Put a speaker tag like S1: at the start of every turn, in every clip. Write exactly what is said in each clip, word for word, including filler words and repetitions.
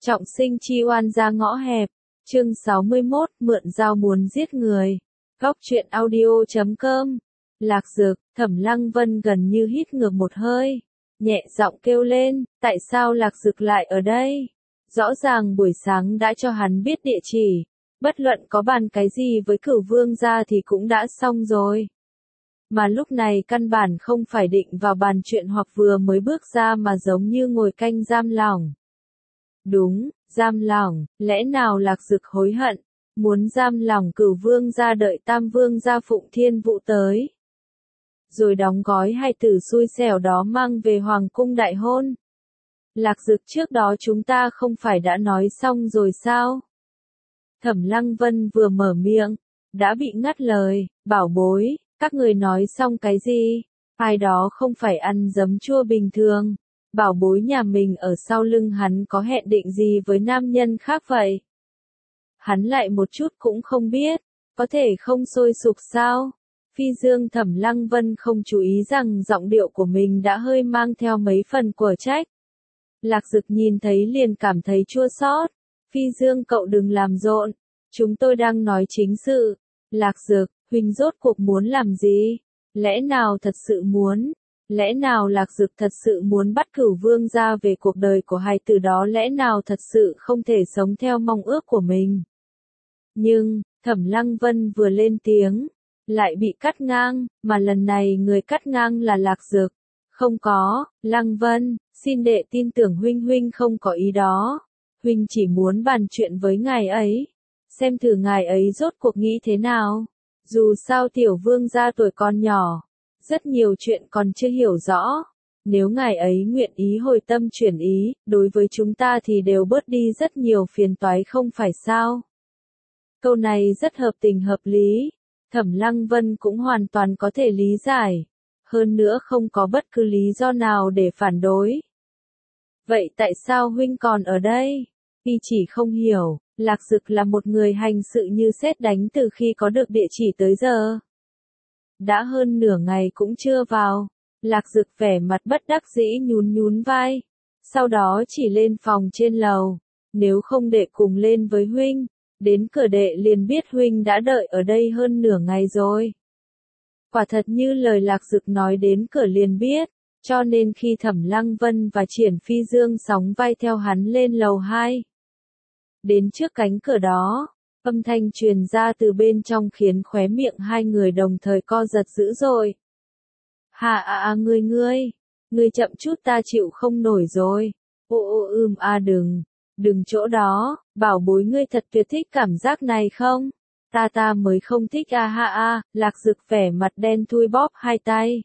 S1: Trọng sinh chi oan ra ngõ hẹp. Chương sáu mươi mốt, mượn dao muốn giết người. Góc truyện audio chấm com. Lạc Dược, Thẩm Lăng Vân gần như hít ngược một hơi, nhẹ giọng kêu lên, tại sao Lạc Dược lại ở đây? Rõ ràng buổi sáng đã cho hắn biết địa chỉ, bất luận có bàn cái gì với Cửu Vương gia thì cũng đã xong rồi. Mà lúc này căn bản không phải định vào bàn chuyện hoặc vừa mới bước ra mà giống như ngồi canh giam lỏng. Đúng, giam lỏng, lẽ nào Lạc Dược hối hận, muốn giam lỏng Cửu Vương gia đợi Tam Vương gia Phụng Thiên Vũ tới, rồi đóng gói hai tử xui xẻo đó mang về Hoàng cung đại hôn. Lạc Dược, trước đó chúng ta không phải đã nói xong rồi sao? Thẩm Lăng Vân vừa mở miệng, đã bị ngắt lời, bảo bối, các người nói xong cái gì? Ai đó không phải ăn giấm chua bình thường. Bảo bối nhà mình ở sau lưng hắn có hẹn định gì với nam nhân khác vậy? Hắn lại một chút cũng không biết, có thể không sôi sục sao? Phi dương. Thẩm Lăng Vân không chú ý rằng giọng điệu của mình đã hơi mang theo mấy phần của trách. Lạc Dực nhìn thấy liền cảm thấy chua xót. Phi dương, cậu đừng làm rộn, chúng tôi đang nói chính sự. Lạc Dực, huynh rốt cuộc muốn làm gì? Lẽ nào thật sự muốn? Lẽ nào Lạc Dực thật sự muốn bắt Cửu Vương gia về cuộc đời của hài tử đó? Lẽ nào thật sự không thể sống theo mong ước của mình? Nhưng, Thẩm Lăng Vân vừa lên tiếng, lại bị cắt ngang, mà lần này người cắt ngang là Lạc Dực. Không có, Lăng Vân, xin đệ tin tưởng huynh huynh không có ý đó. Huynh chỉ muốn bàn chuyện với ngài ấy, xem thử ngài ấy rốt cuộc nghĩ thế nào. Dù sao tiểu vương gia tuổi còn nhỏ, rất nhiều chuyện còn chưa hiểu rõ. Nếu ngài ấy nguyện ý hồi tâm chuyển ý, đối với chúng ta thì đều bớt đi rất nhiều phiền toái không phải sao? Câu này rất hợp tình hợp lý. Thẩm Lăng Vân cũng hoàn toàn có thể lý giải. Hơn nữa không có bất cứ lý do nào để phản đối. Vậy tại sao huynh còn ở đây? Y chỉ không hiểu, Lạc Dực là một người hành sự như sét đánh từ khi có được địa chỉ tới giờ. Đã hơn nửa ngày cũng chưa vào. Lạc Dực vẻ mặt bất đắc dĩ nhún nhún vai. Sau đó chỉ lên phòng trên lầu. Nếu không đệ cùng lên với huynh. Đến cửa đệ liền biết huynh đã đợi ở đây hơn nửa ngày rồi. Quả thật như lời Lạc Dực nói, đến cửa liền biết. Cho nên khi Thẩm Lăng Vân và Triển Phi Dương sóng vai theo hắn lên lầu hai. Đến trước cánh cửa đó, âm thanh truyền ra từ bên trong khiến khóe miệng hai người đồng thời co giật dữ dội. Hà à à ngươi ngươi, ngươi chậm chút ta chịu không nổi rồi. Ô ô ưm a đừng, đừng chỗ đó, bảo bối ngươi thật tuyệt thích cảm giác này không? Ta ta mới không thích a ha a, Lạc Dực vẻ mặt đen thui bóp hai tay.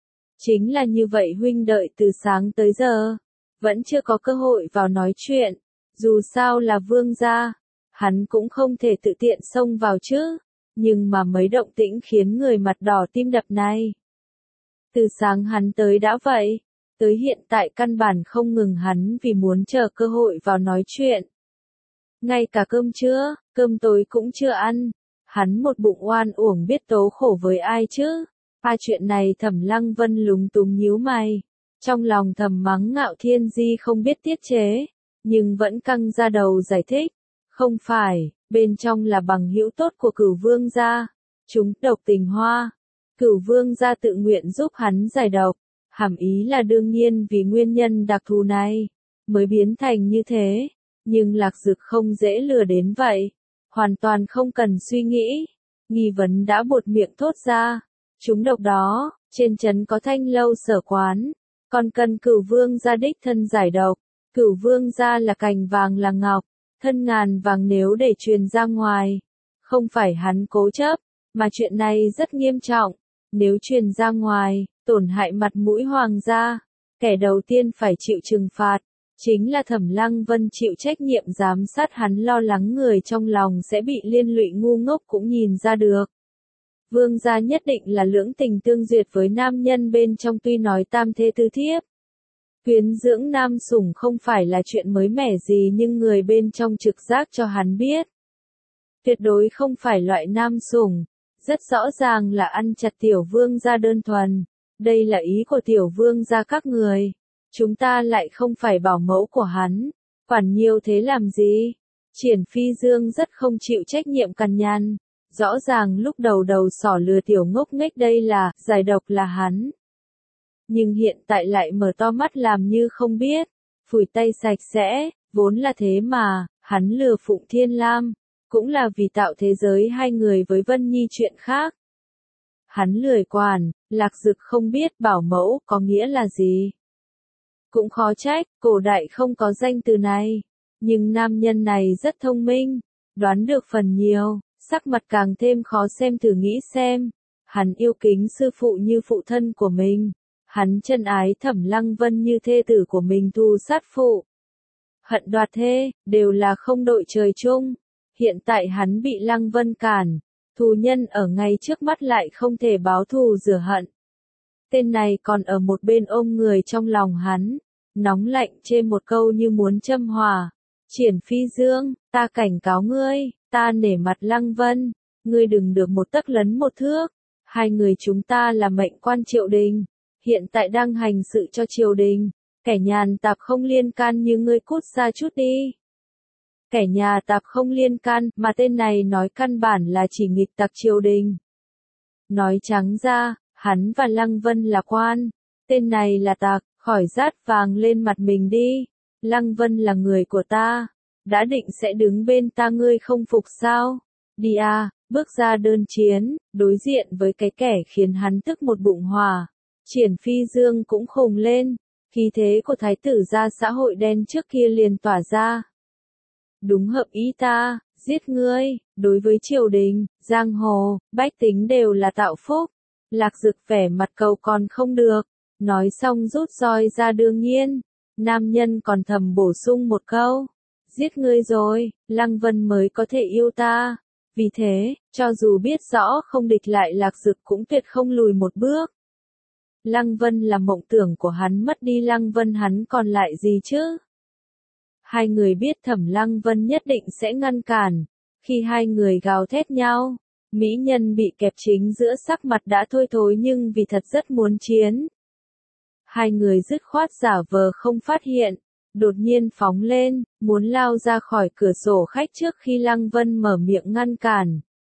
S1: Chính là như vậy huynh đợi từ sáng tới giờ, vẫn chưa có cơ hội vào nói chuyện. Dù sao là vương gia, hắn cũng không thể tự tiện xông vào chứ. Nhưng mà mấy động tĩnh khiến người mặt đỏ tim đập này. Từ sáng hắn tới đã vậy, tới hiện tại căn bản không ngừng hắn vì muốn chờ cơ hội vào nói chuyện. Ngay cả cơm trưa, cơm tối cũng chưa ăn. Hắn một bụng oan uổng biết tố khổ với ai chứ. Ba chuyện này Thẩm Lăng Vân lúng túng nhíu mày. Trong lòng thầm mắng Ngạo Thiên Di không biết tiết chế. Nhưng vẫn căng ra đầu giải thích. Không phải, bên trong là bằng hữu tốt của Cửu Vương gia. Chúng độc tình hoa. Cửu Vương gia tự nguyện giúp hắn giải độc. Hàm ý là đương nhiên vì nguyên nhân đặc thù này, mới biến thành như thế. Nhưng Lạc Dực không dễ lừa đến vậy. Hoàn toàn không cần suy nghĩ. Nghi vấn đã buột miệng thốt ra. Chúng độc đó, trên trấn có Thanh lâu Sở quán. Còn cần Cửu Vương gia đích thân giải độc. Cửu Vương gia là cành vàng là ngọc, thân ngàn vàng, nếu để truyền ra ngoài. Không phải hắn cố chấp, mà chuyện này rất nghiêm trọng. Nếu truyền ra ngoài, tổn hại mặt mũi hoàng gia, kẻ đầu tiên phải chịu trừng phạt, chính là Thẩm Lăng Vân chịu trách nhiệm giám sát. Hắn lo lắng người trong lòng sẽ bị liên lụy ngu ngốc cũng nhìn ra được. Vương gia nhất định là lưỡng tình tương duyệt với nam nhân bên trong, tuy nói tam thê tứ thiếp. Quyến dưỡng nam sủng không phải là chuyện mới mẻ gì, nhưng người bên trong trực giác cho hắn biết. Tuyệt đối không phải loại nam sủng, rất rõ ràng là ăn chặt tiểu vương gia đơn thuần. Đây là ý của tiểu vương gia các người. Chúng ta lại không phải bảo mẫu của hắn. Quản nhiều thế làm gì? Triển Phi Dương rất không chịu trách nhiệm cằn nhằn. Rõ ràng lúc đầu đầu sỏ lừa tiểu ngốc nghếch đây là, giải độc là hắn. Nhưng hiện tại lại mở to mắt làm như không biết. Phủi tay sạch sẽ, vốn là thế mà, hắn lừa Phụng Thiên Lam. Cũng là vì tạo thế giới hai người với Vân Nhi chuyện khác. Hắn lười quản, Lạc Dực không biết bảo mẫu có nghĩa là gì. Cũng khó trách, cổ đại không có danh từ này. Nhưng nam nhân này rất thông minh, đoán được phần nhiều, sắc mặt càng thêm khó xem, thử nghĩ xem. Hắn yêu kính sư phụ như phụ thân của mình. Hắn chân ái Thẩm Lăng Vân như thê tử của mình thù sát phụ. Hận đoạt thê, đều là không đội trời chung. Hiện tại hắn bị Lăng Vân cản. Thù nhân ở ngay trước mắt lại không thể báo thù rửa hận. Tên này còn ở một bên ôm người trong lòng hắn. Nóng lạnh chê một câu như muốn châm hòa. Triển Phi Dương, ta cảnh cáo ngươi, ta nể mặt Lăng Vân. Ngươi đừng được một tấc lấn một thước. Hai người chúng ta là mệnh quan triều đình. Hiện tại đang hành sự cho triều đình. Kẻ nhàn tạp không liên can như ngươi cút ra chút đi. Kẻ nhà tạp không liên can, mà tên này nói căn bản là chỉ nghịch tặc triều đình. Nói trắng ra, hắn và Lăng Vân là quan. Tên này là tặc, khỏi rát vàng lên mặt mình đi. Lăng Vân là người của ta. Đã định sẽ đứng bên ta, ngươi không phục sao? Đi à, bước ra đơn chiến, đối diện với cái kẻ khiến hắn tức một bụng hỏa. Triển Phi Dương cũng khùng lên. Khí thế của thái tử gia xã hội đen trước kia liền tỏa ra. Đúng hợp ý ta, giết ngươi, đối với triều đình, giang hồ, bách tính đều là tạo phúc. Lạc Dực vẻ mặt cầu còn không được, nói xong rút roi ra. Đương nhiên, nam nhân còn thầm bổ sung một câu, giết ngươi rồi, Lăng Vân mới có thể yêu ta. Vì thế, cho dù biết rõ không địch lại Lạc Dực cũng tuyệt không lùi một bước. Lăng Vân là mộng tưởng của hắn, mất đi Lăng Vân hắn còn lại gì chứ? Hai người biết Thẩm Lăng Vân nhất định sẽ ngăn cản. Khi hai người gào thét nhau, mỹ nhân bị kẹp chính giữa, sắc mặt đã thôi thối nhưng vì thật rất muốn chiến. Hai người dứt khoát giả vờ không phát hiện, đột nhiên phóng lên, muốn lao ra khỏi cửa sổ khách trước khi Lăng Vân mở miệng ngăn cản.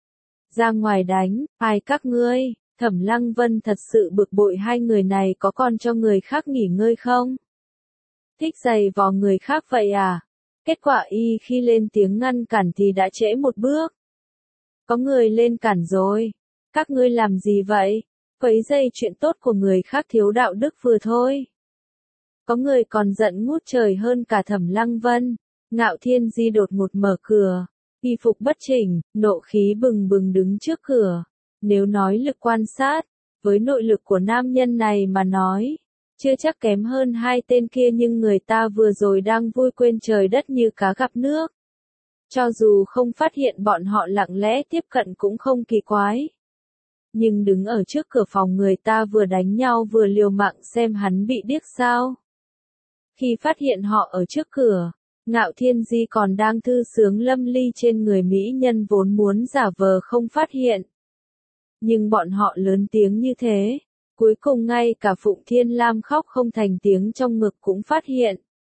S1: Ra ngoài đánh, ai các ngươi? Thẩm Lăng Vân thật sự bực bội hai người này có còn cho người khác nghỉ ngơi không? Thích giày vò người khác vậy à? Kết quả y khi lên tiếng ngăn cản thì đã trễ một bước. Có người lên cản rồi. Các ngươi làm gì vậy? Quấy rầy chuyện tốt của người khác thiếu đạo đức vừa thôi. Có người còn giận ngút trời hơn cả Thẩm Lăng Vân. Ngạo Thiên Di đột ngột mở cửa. Y phục bất chỉnh, nộ khí bừng bừng đứng trước cửa. Nếu nói lực quan sát, với nội lực của nam nhân này mà nói, chưa chắc kém hơn hai tên kia, nhưng người ta vừa rồi đang vui quên trời đất như cá gặp nước. Cho dù không phát hiện bọn họ lặng lẽ tiếp cận cũng không kỳ quái. Nhưng đứng ở trước cửa phòng người ta vừa đánh nhau vừa liều mạng, xem hắn bị điếc sao. Khi phát hiện họ ở trước cửa, Ngạo Thiên Di còn đang thư sướng lâm ly trên người mỹ nhân, vốn muốn giả vờ không phát hiện. Nhưng bọn họ lớn tiếng như thế, cuối cùng ngay cả Phụng Thiên Lam khóc không thành tiếng trong ngực cũng phát hiện.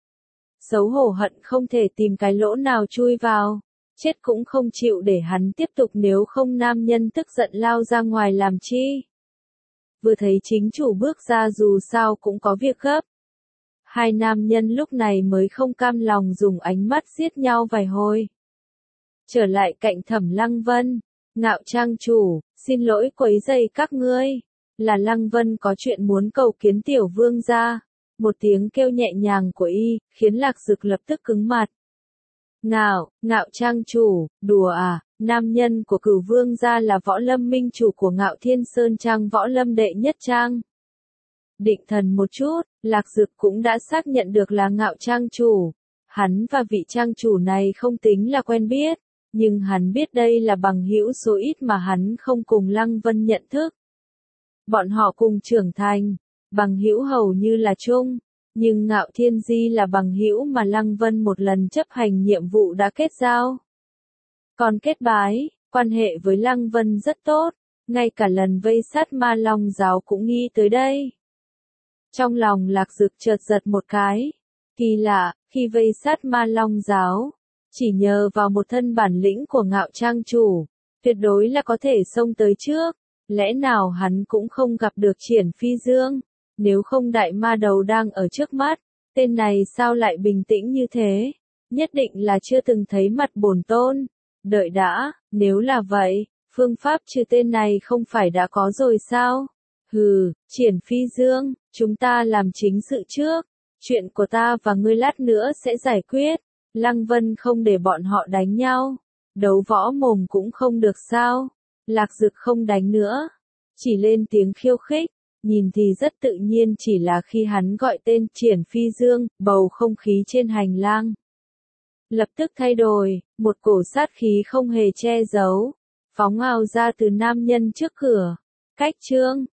S1: Xấu hổ hận không thể tìm cái lỗ nào chui vào, chết cũng không chịu để hắn tiếp tục, nếu không nam nhân tức giận lao ra ngoài làm chi. Vừa thấy chính chủ bước ra dù sao cũng có việc gấp. Hai nam nhân lúc này mới không cam lòng dùng ánh mắt giết nhau vài hồi. Trở lại cạnh Thẩm Lăng Vân, Ngạo trang chủ, xin lỗi quấy rầy các ngươi, là Lăng Vân có chuyện muốn cầu kiến tiểu vương gia. Một tiếng kêu nhẹ nhàng của y, khiến Lạc Dực lập tức cứng mặt. Ngạo, Ngạo trang chủ, đùa à, nam nhân của Cửu vương gia là Võ Lâm minh chủ của Ngạo Thiên Sơn Trang, Võ Lâm đệ nhất trang. Định thần một chút, Lạc Dực cũng đã xác nhận được là Ngạo trang chủ. Hắn và vị trang chủ này không tính là quen biết, nhưng hắn biết đây là bằng hữu số ít mà hắn không cùng Lăng Vân nhận thức. Bọn họ cùng trưởng thành, bằng hữu hầu như là chung, nhưng Ngạo Thiên Di là bằng hữu mà Lăng Vân một lần chấp hành nhiệm vụ đã kết giao. Còn kết bái, quan hệ với Lăng Vân rất tốt, ngay cả lần vây sát Ma Long giáo cũng nghĩ tới đây. Trong lòng Lạc Dực chợt giật một cái. Kỳ lạ, khi vây sát Ma Long giáo, chỉ nhờ vào một thân bản lĩnh của Ngạo Trang chủ, tuyệt đối là có thể xông tới trước, lẽ nào hắn cũng không gặp được Triển Phi Dương, nếu không đại ma đầu đang ở trước mắt, tên này sao lại bình tĩnh như thế, nhất định là chưa từng thấy mặt bổn tôn, đợi đã, nếu là vậy, phương pháp trừ tên này không phải đã có rồi sao? Hừ, Triển Phi Dương, chúng ta làm chính sự trước, chuyện của ta và ngươi lát nữa sẽ giải quyết, Lăng Vân không để bọn họ đánh nhau, đấu võ mồm cũng không được sao, Lạc Dực không đánh nữa, chỉ lên tiếng khiêu khích, nhìn thì rất tự nhiên chỉ là khi hắn gọi tên Triển Phi Dương, bầu không khí trên hành lang lập tức thay đổi, một cổ sát khí không hề che giấu, phóng ào ra từ nam nhân trước cửa, cách trương,